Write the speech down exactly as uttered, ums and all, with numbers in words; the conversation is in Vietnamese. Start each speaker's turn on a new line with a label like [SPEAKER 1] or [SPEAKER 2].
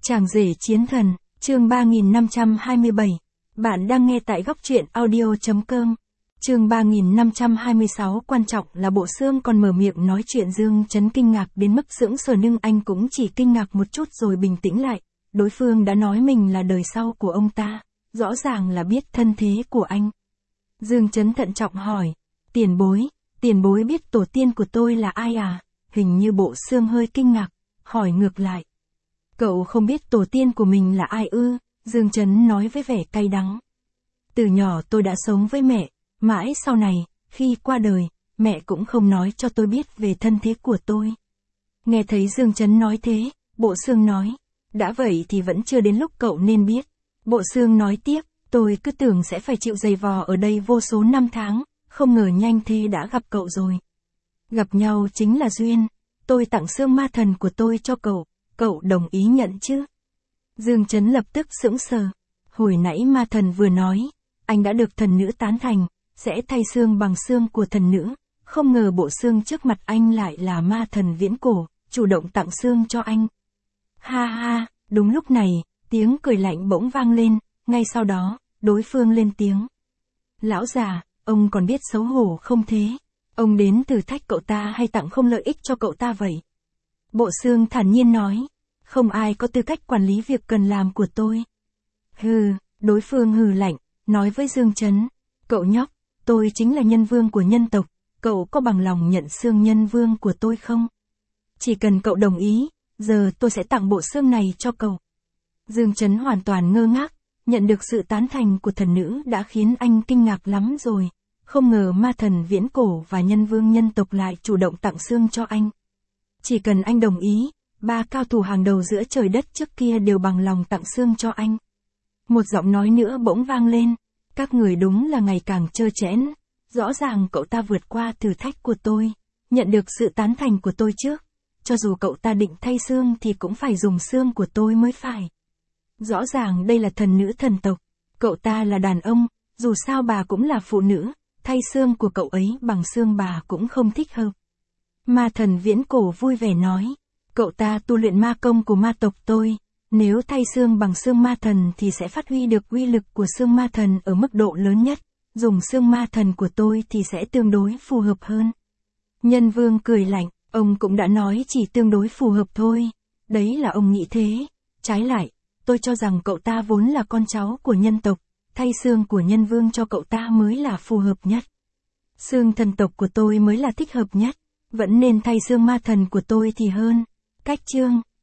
[SPEAKER 1] Chàng rể chiến thần, chương ba nghìn năm trăm hai mươi bảy. Bạn đang nghe tại góc truyện audio chấm com. Chương ba nghìn năm trăm hai mươi sáu. Quan trọng là Bộ Xương còn mở miệng nói chuyện. Dương Chấn kinh ngạc đến mức sững sờ, nhưng anh cũng chỉ kinh ngạc một chút rồi bình tĩnh lại. Đối phương đã nói mình là đời sau của ông ta, rõ ràng là biết thân thế của anh. Dương Chấn thận trọng hỏi, tiền bối, tiền bối biết tổ tiên của tôi là ai à? Hình như Bộ Xương hơi kinh ngạc, hỏi ngược lại. Cậu không biết tổ tiên của mình là ai ư? Dương Chấn nói với vẻ cay đắng. Từ nhỏ tôi đã sống với mẹ, mãi sau này, khi qua đời, mẹ cũng không nói cho tôi biết về thân thế của tôi. Nghe thấy Dương Chấn nói thế, Bộ Xương nói, đã vậy thì vẫn chưa đến lúc cậu nên biết. Bộ Xương nói tiếp, tôi cứ tưởng sẽ phải chịu giày vò ở đây vô số năm tháng, không ngờ nhanh thế đã gặp cậu rồi. Gặp nhau chính là duyên, tôi tặng xương ma thần của tôi cho cậu. Cậu đồng ý nhận chứ? Dương Chấn lập tức sững sờ. Hồi nãy ma thần vừa nói, anh đã được thần nữ tán thành, sẽ thay xương bằng xương của thần nữ. Không ngờ Bộ Xương trước mặt anh lại là ma thần viễn cổ, chủ động tặng xương cho anh. Ha ha, đúng lúc này, tiếng cười lạnh bỗng vang lên, ngay sau đó, đối phương lên tiếng. Lão già, ông còn biết xấu hổ không thế? Ông đến thử thách cậu ta hay tặng không lợi ích cho cậu ta vậy? Bộ Xương thản nhiên nói, không ai có tư cách quản lý việc cần làm của tôi. Hừ, đối phương hừ lạnh, nói với Dương Chấn, cậu nhóc, tôi chính là nhân vương của nhân tộc, cậu có bằng lòng nhận xương nhân vương của tôi không? Chỉ cần cậu đồng ý, giờ tôi sẽ tặng bộ xương này cho cậu. Dương Chấn hoàn toàn ngơ ngác, nhận được sự tán thành của thần nữ đã khiến anh kinh ngạc lắm rồi, không ngờ ma thần viễn cổ và nhân vương nhân tộc lại chủ động tặng xương cho anh. Chỉ cần anh đồng ý, ba cao thủ hàng đầu giữa trời đất trước kia đều bằng lòng tặng xương cho anh. Một giọng nói nữa bỗng vang lên, các người đúng là ngày càng trơ trẽn, rõ ràng cậu ta vượt qua thử thách của tôi, nhận được sự tán thành của tôi trước, cho dù cậu ta định thay xương thì cũng phải dùng xương của tôi mới phải. Rõ ràng đây là thần nữ thần tộc, cậu ta là đàn ông, dù sao bà cũng là phụ nữ, thay xương của cậu ấy bằng xương bà cũng không thích hợp. Ma thần viễn cổ vui vẻ nói, cậu ta tu luyện ma công của ma tộc tôi, nếu thay xương bằng xương ma thần thì sẽ phát huy được uy lực của xương ma thần ở mức độ lớn nhất, dùng xương ma thần của tôi thì sẽ tương đối phù hợp hơn. Nhân vương cười lạnh, ông cũng đã nói chỉ tương đối phù hợp thôi, đấy là ông nghĩ thế, trái lại, tôi cho rằng cậu ta vốn là con cháu của nhân tộc, thay xương của nhân vương cho cậu ta mới là phù hợp nhất. Xương thần tộc của tôi mới là thích hợp nhất. Vẫn nên thay xương ma thần của tôi thì hơn. Cách chương,